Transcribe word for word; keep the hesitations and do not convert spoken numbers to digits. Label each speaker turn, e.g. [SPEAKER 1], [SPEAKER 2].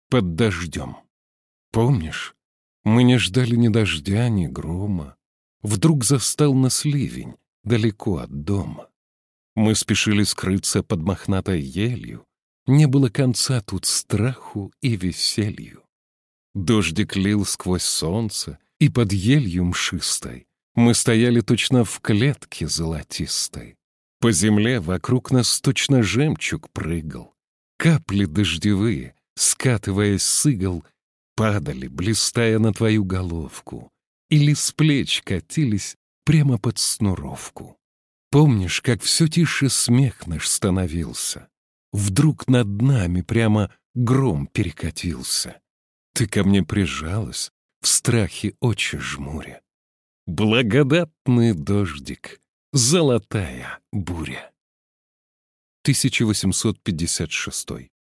[SPEAKER 1] под дождем. Помнишь, мы не ждали ни дождя, ни грома. Вдруг застал нас ливень далеко от дома. Мы спешили скрыться под мохнатой елью. Не было конца тут страху и веселью. Дождик лил сквозь солнце, и под елью мшистой мы стояли точно в клетке золотистой. По земле вокруг нас точно жемчуг прыгал. Капли дождевые, скатываясь с игл, падали, блистая на твою головку, или с плеч катились прямо под снуровку. Помнишь, как все тише смех наш становился? Вдруг над нами прямо гром перекатился. Ты ко мне прижалась, в страхе очи жмуря. Благодатный дождик, золотая буря. тысяча восемьсот пятьдесят шестой.